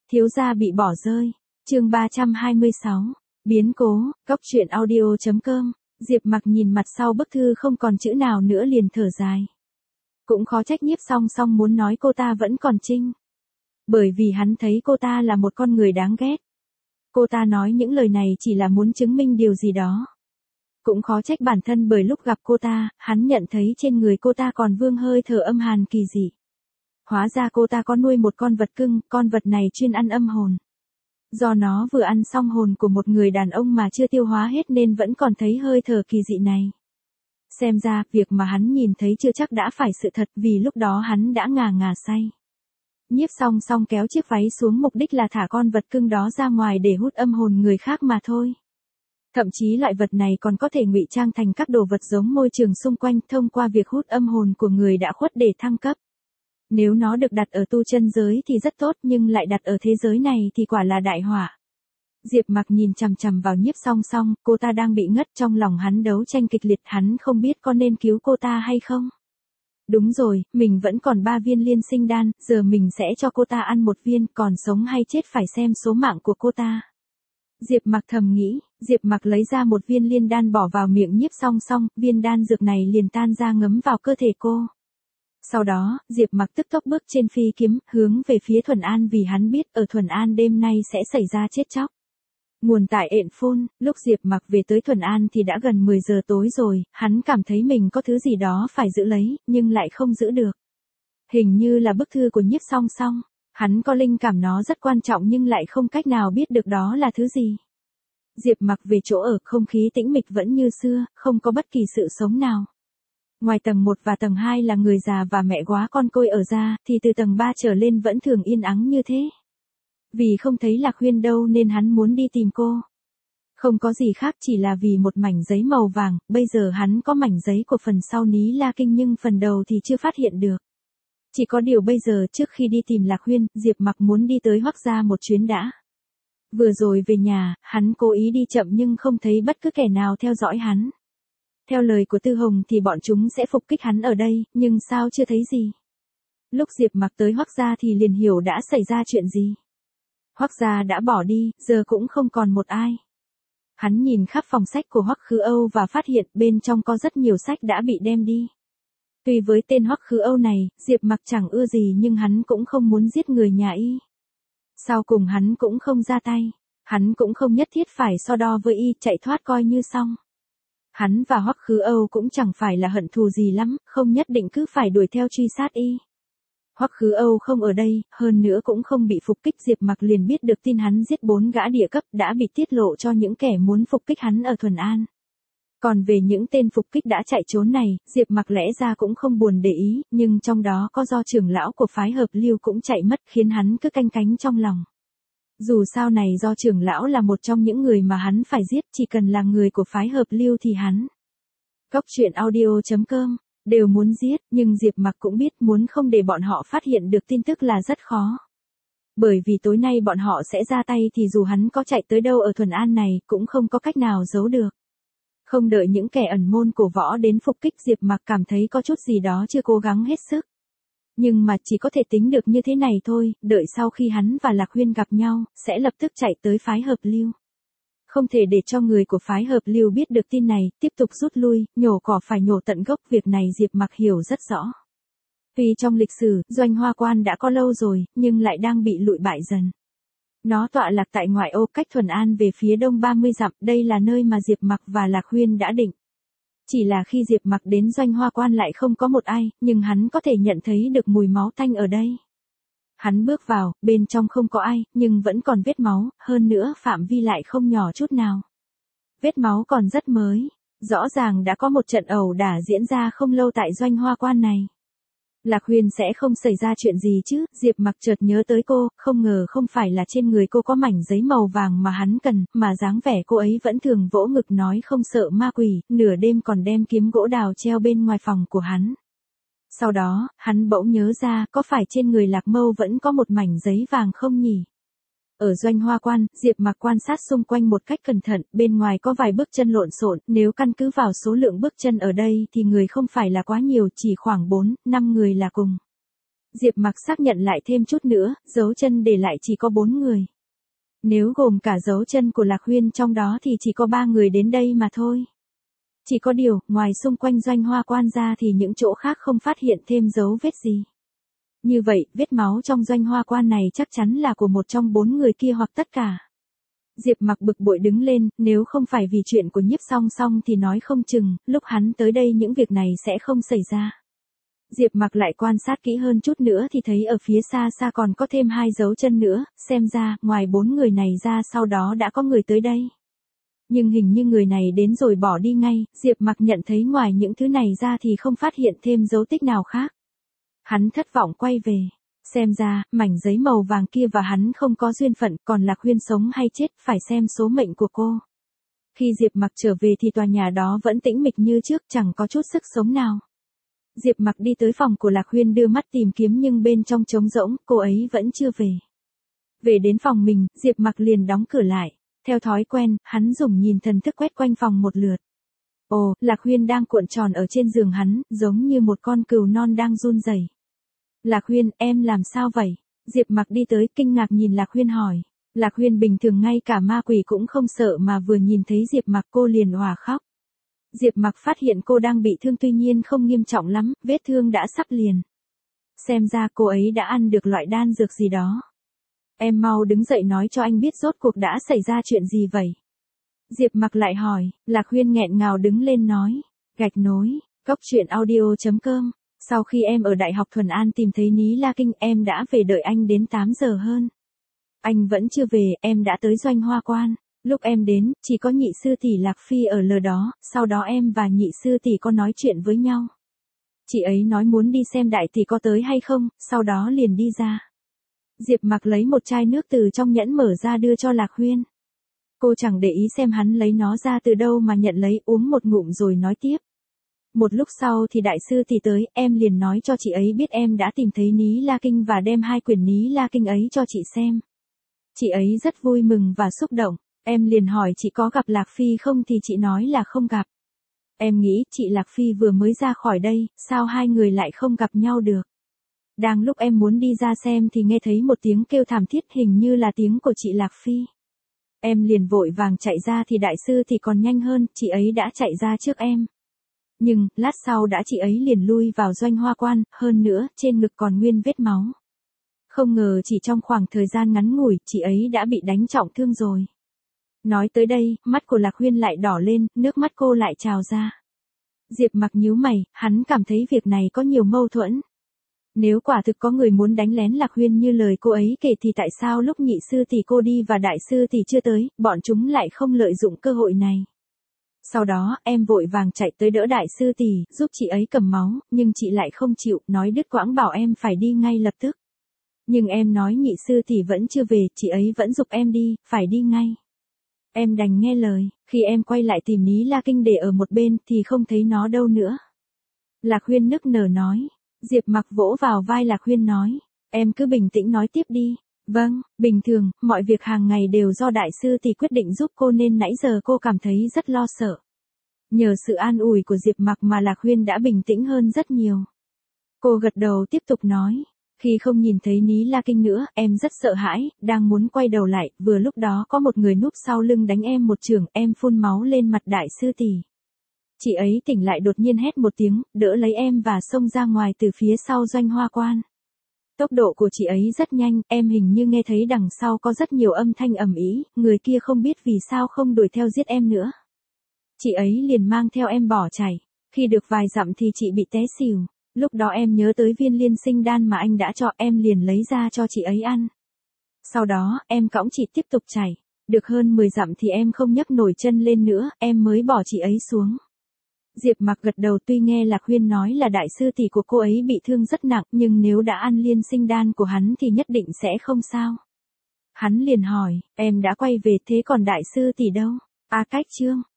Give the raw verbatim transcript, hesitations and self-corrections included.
Thiếu gia bị bỏ rơi. Chương ba trăm hai mươi sáu. Biến cố. Cóc truyện audio chấm com. Diệp Mặc nhìn mặt sau bức thư không còn chữ nào nữa liền thở dài. Cũng khó trách Nhiếp Song Song muốn nói cô ta vẫn còn trinh. Bởi vì hắn thấy cô ta là một con người đáng ghét. Cô ta nói những lời này chỉ là muốn chứng minh điều gì đó. Cũng khó trách bản thân bởi lúc gặp cô ta, hắn nhận thấy trên người cô ta còn vương hơi thở âm hàn kỳ dị. Hóa ra cô ta có nuôi một con vật cưng, con vật này chuyên ăn âm hồn. Do nó vừa ăn xong hồn của một người đàn ông mà chưa tiêu hóa hết nên vẫn còn thấy hơi thở kỳ dị này. Xem ra, việc mà hắn nhìn thấy chưa chắc đã phải sự thật vì lúc đó hắn đã ngà ngà say. Nhiếp Song Song kéo chiếc váy xuống mục đích là thả con vật cưng đó ra ngoài để hút âm hồn người khác mà thôi. Thậm chí loại vật này còn có thể ngụy trang thành các đồ vật giống môi trường xung quanh thông qua việc hút âm hồn của người đã khuất để thăng cấp. Nếu nó được đặt ở tu chân giới thì rất tốt nhưng lại đặt ở thế giới này thì quả là đại họa. Diệp Mặc nhìn chằm chằm vào Nhiếp Song Song, cô ta đang bị ngất trong lòng hắn đấu tranh kịch liệt hắn không biết có nên cứu cô ta hay không. Đúng rồi, mình vẫn còn ba viên liên sinh đan, giờ mình sẽ cho cô ta ăn một viên, còn sống hay chết phải xem số mạng của cô ta. Diệp Mặc thầm nghĩ, Diệp Mặc lấy ra một viên liên đan bỏ vào miệng Nhiếp Song Song, viên đan dược này liền tan ra ngấm vào cơ thể cô. Sau đó, Diệp Mặc tức tốc bước trên phi kiếm, hướng về phía Thuần An vì hắn biết ở Thuần An đêm nay sẽ xảy ra chết chóc. Nguồn tại ện phôn, lúc Diệp Mặc về tới Thuần An thì đã gần mười giờ tối rồi, hắn cảm thấy mình có thứ gì đó phải giữ lấy, nhưng lại không giữ được. Hình như là bức thư của Nhiếp Song Song, hắn có linh cảm nó rất quan trọng nhưng lại không cách nào biết được đó là thứ gì. Diệp Mặc về chỗ ở, không khí tĩnh mịch vẫn như xưa, không có bất kỳ sự sống nào. Ngoài tầng một và tầng hai là người già và mẹ góa con côi ở ra, thì từ tầng ba trở lên vẫn thường yên ắng như thế. Vì không thấy Lạc Huyên đâu nên hắn muốn đi tìm cô. Không có gì khác chỉ là vì một mảnh giấy màu vàng, bây giờ hắn có mảnh giấy của phần sau Ní La Kinh nhưng phần đầu thì chưa phát hiện được. Chỉ có điều bây giờ trước khi đi tìm Lạc Huyên, Diệp Mặc muốn đi tới Hoắc gia một chuyến đã. Vừa rồi về nhà, hắn cố ý đi chậm nhưng không thấy bất cứ kẻ nào theo dõi hắn. Theo lời của Tư Hồng thì bọn chúng sẽ phục kích hắn ở đây, nhưng sao chưa thấy gì. Lúc Diệp Mặc tới Hoắc gia thì liền hiểu đã xảy ra chuyện gì. Hoắc gia đã bỏ đi, giờ cũng không còn một ai. Hắn nhìn khắp phòng sách của Hoắc Khứ Âu và phát hiện bên trong có rất nhiều sách đã bị đem đi. Tuy với tên Hoắc Khứ Âu này, Diệp Mặc chẳng ưa gì nhưng hắn cũng không muốn giết người nhà y. Sau cùng hắn cũng không ra tay, hắn cũng không nhất thiết phải so đo với y, chạy thoát coi như xong. Hắn và Hoắc Khứ Âu cũng chẳng phải là hận thù gì lắm, không nhất định cứ phải đuổi theo truy sát y. Hoắc Khứ Âu không ở đây, hơn nữa cũng không bị phục kích, Diệp Mặc liền biết được tin hắn giết bốn gã địa cấp đã bị tiết lộ cho những kẻ muốn phục kích hắn ở Thuần An. Còn về những tên phục kích đã chạy trốn này, Diệp Mặc lẽ ra cũng không buồn để ý, nhưng trong đó có do trưởng lão của phái Hợp Lưu cũng chạy mất khiến hắn cứ canh cánh trong lòng. Dù sao này do trưởng lão là một trong những người mà hắn phải giết, chỉ cần là người của phái Hợp Lưu thì hắn. Cóc truyện audio chấm com đều muốn giết, nhưng Diệp Mặc cũng biết muốn không để bọn họ phát hiện được tin tức là rất khó. Bởi vì tối nay bọn họ sẽ ra tay thì dù hắn có chạy tới đâu ở Thuần An này cũng không có cách nào giấu được. Không đợi những kẻ ẩn môn cổ võ đến phục kích, Diệp Mặc cảm thấy có chút gì đó chưa cố gắng hết sức. Nhưng mà chỉ có thể tính được như thế này thôi, đợi sau khi hắn và Lạc Huyên gặp nhau, sẽ lập tức chạy tới phái Hợp Lưu. Không thể để cho người của phái Hợp Lưu biết được tin này, tiếp tục rút lui, nhổ cỏ phải nhổ tận gốc, việc này Diệp Mặc hiểu rất rõ. Tuy trong lịch sử, Doanh Hoa Quan đã có lâu rồi, nhưng lại đang bị lụi bại dần. Nó tọa lạc tại ngoại ô cách Thuần An về phía đông ba mươi dặm, đây là nơi mà Diệp Mặc và Lạc Huyên đã định. Chỉ là khi Diệp Mặc đến Doanh Hoa Quan lại không có một ai, nhưng hắn có thể nhận thấy được mùi máu tanh ở đây. Hắn bước vào, bên trong không có ai, nhưng vẫn còn vết máu, hơn nữa phạm vi lại không nhỏ chút nào. Vết máu còn rất mới, rõ ràng đã có một trận ẩu đả diễn ra không lâu tại Doanh Hoa Quan này. Lạc Huyên sẽ không xảy ra chuyện gì chứ, Diệp Mặc chợt nhớ tới cô, không ngờ không phải là trên người cô có mảnh giấy màu vàng mà hắn cần, mà dáng vẻ cô ấy vẫn thường vỗ ngực nói không sợ ma quỷ, nửa đêm còn đem kiếm gỗ đào treo bên ngoài phòng của hắn. Sau đó, hắn bỗng nhớ ra, có phải trên người Lạc Mâu vẫn có một mảnh giấy vàng không nhỉ? Ở Doanh Hoa Quan, Diệp Mặc quan sát xung quanh một cách cẩn thận, bên ngoài có vài bước chân lộn xộn, nếu căn cứ vào số lượng bước chân ở đây thì người không phải là quá nhiều, chỉ khoảng bốn, năm người là cùng. Diệp Mặc xác nhận lại thêm chút nữa, dấu chân để lại chỉ có bốn người. Nếu gồm cả dấu chân của Lạc Huyên trong đó thì chỉ có ba người đến đây mà thôi. Chỉ có điều, ngoài xung quanh Doanh Hoa Quan ra thì những chỗ khác không phát hiện thêm dấu vết gì. Như vậy, vết máu trong Doanh Hoa Quan này chắc chắn là của một trong bốn người kia hoặc tất cả. Diệp Mặc bực bội đứng lên, nếu không phải vì chuyện của Nhiếp Song Song thì nói không chừng, lúc hắn tới đây những việc này sẽ không xảy ra. Diệp Mặc lại quan sát kỹ hơn chút nữa thì thấy ở phía xa xa còn có thêm hai dấu chân nữa, xem ra, ngoài bốn người này ra sau đó đã có người tới đây. Nhưng hình như người này đến rồi bỏ đi ngay, Diệp Mặc nhận thấy ngoài những thứ này ra thì không phát hiện thêm dấu tích nào khác. Hắn thất vọng quay về. Xem ra, mảnh giấy màu vàng kia và hắn không có duyên phận, còn Lạc Huyên sống hay chết, phải xem số mệnh của cô. Khi Diệp Mặc trở về thì tòa nhà đó vẫn tĩnh mịch như trước, chẳng có chút sức sống nào. Diệp Mặc đi tới phòng của Lạc Huyên đưa mắt tìm kiếm nhưng bên trong trống rỗng, cô ấy vẫn chưa về. Về đến phòng mình, Diệp Mặc liền đóng cửa lại. Theo thói quen, hắn dùng nhìn thần thức quét quanh phòng một lượt. Ồ, Lạc Huyên đang cuộn tròn ở trên giường hắn, giống như một con cừu non đang run rẩy. Lạc Huyên, em làm sao vậy? Diệp Mặc đi tới, kinh ngạc nhìn Lạc Huyên hỏi. Lạc Huyên bình thường ngay cả ma quỷ cũng không sợ mà vừa nhìn thấy Diệp Mặc cô liền òa khóc. Diệp Mặc phát hiện cô đang bị thương tuy nhiên không nghiêm trọng lắm, vết thương đã sắp liền. Xem ra cô ấy đã ăn được loại đan dược gì đó. Em mau đứng dậy nói cho anh biết rốt cuộc đã xảy ra chuyện gì vậy? Diệp Mặc lại hỏi, Lạc Huyên nghẹn ngào đứng lên nói. Gạch nối, cốc truyện audio chấm com. Sau khi em ở Đại học Thuần An tìm thấy Ní La Kinh, em đã về đợi anh đến tám giờ hơn. Anh vẫn chưa về, em đã tới Doanh Hoa Quan. Lúc em đến, chỉ có nhị sư tỷ Lạc Phi ở lờ đó, sau đó em và nhị sư tỷ có nói chuyện với nhau. Chị ấy nói muốn đi xem đại tỷ có tới hay không, sau đó liền đi ra. Diệp Mặc lấy một chai nước từ trong nhẫn mở ra đưa cho Lạc Huyên. Cô chẳng để ý xem hắn lấy nó ra từ đâu mà nhận lấy, uống một ngụm rồi nói tiếp. Một lúc sau thì đại sư tỷ tới, em liền nói cho chị ấy biết em đã tìm thấy Ní La Kinh và đem hai quyển Ní La Kinh ấy cho chị xem. Chị ấy rất vui mừng và xúc động, em liền hỏi chị có gặp Lạc Phi không thì chị nói là không gặp. Em nghĩ chị Lạc Phi vừa mới ra khỏi đây, sao hai người lại không gặp nhau được. Đang lúc em muốn đi ra xem thì nghe thấy một tiếng kêu thảm thiết hình như là tiếng của chị Lạc Phi. Em liền vội vàng chạy ra thì đại sư thì còn nhanh hơn, chị ấy đã chạy ra trước em. Nhưng, lát sau đã chị ấy liền lui vào Doanh Hoa Quan, hơn nữa, trên ngực còn nguyên vết máu. Không ngờ chỉ trong khoảng thời gian ngắn ngủi, chị ấy đã bị đánh trọng thương rồi. Nói tới đây, mắt của Lạc Huyên lại đỏ lên, nước mắt cô lại trào ra. Diệp Mặc nhíu mày, hắn cảm thấy việc này có nhiều mâu thuẫn. Nếu quả thực có người muốn đánh lén Lạc Huyên như lời cô ấy kể thì tại sao lúc nhị sư tỷ cô đi và đại sư tỷ chưa tới, bọn chúng lại không lợi dụng cơ hội này. Sau đó, em vội vàng chạy tới đỡ đại sư tỷ, giúp chị ấy cầm máu, nhưng chị lại không chịu, nói đứt quãng bảo em phải đi ngay lập tức. Nhưng em nói nhị sư tỷ vẫn chưa về, chị ấy vẫn giục em đi, phải đi ngay. Em đành nghe lời, khi em quay lại tìm Ní La Kinh để ở một bên thì không thấy nó đâu nữa. Lạc Huyên nức nở nói. Diệp Mặc vỗ vào vai Lạc Huyên nói, em cứ bình tĩnh nói tiếp đi. Vâng, bình thường, mọi việc hàng ngày đều do đại sư tỷ quyết định giúp cô nên nãy giờ cô cảm thấy rất lo sợ. Nhờ sự an ủi của Diệp Mặc mà Lạc Huyên đã bình tĩnh hơn rất nhiều. Cô gật đầu tiếp tục nói, khi không nhìn thấy Ní La Kinh nữa, em rất sợ hãi, đang muốn quay đầu lại, vừa lúc đó có một người núp sau lưng đánh em một chưởng, em phun máu lên mặt đại sư tỷ. Chị ấy tỉnh lại đột nhiên hét một tiếng, đỡ lấy em và xông ra ngoài từ phía sau Doanh Hoa Quan. Tốc độ của chị ấy rất nhanh, em hình như nghe thấy đằng sau có rất nhiều âm thanh ầm ĩ, người kia không biết vì sao không đuổi theo giết em nữa. Chị ấy liền mang theo em bỏ chạy, khi được vài dặm thì chị bị té xỉu, lúc đó em nhớ tới viên liên sinh đan mà anh đã cho, em liền lấy ra cho chị ấy ăn. Sau đó, em cõng chị tiếp tục chạy, được hơn mười dặm thì em không nhấc nổi chân lên nữa, em mới bỏ chị ấy xuống. Diệp Mặc gật đầu, tuy nghe Lạc Huyên nói là đại sư tỷ của cô ấy bị thương rất nặng, nhưng nếu đã ăn liên sinh đan của hắn thì nhất định sẽ không sao. Hắn liền hỏi, em đã quay về thế còn đại sư tỷ đâu? A Cách Trương,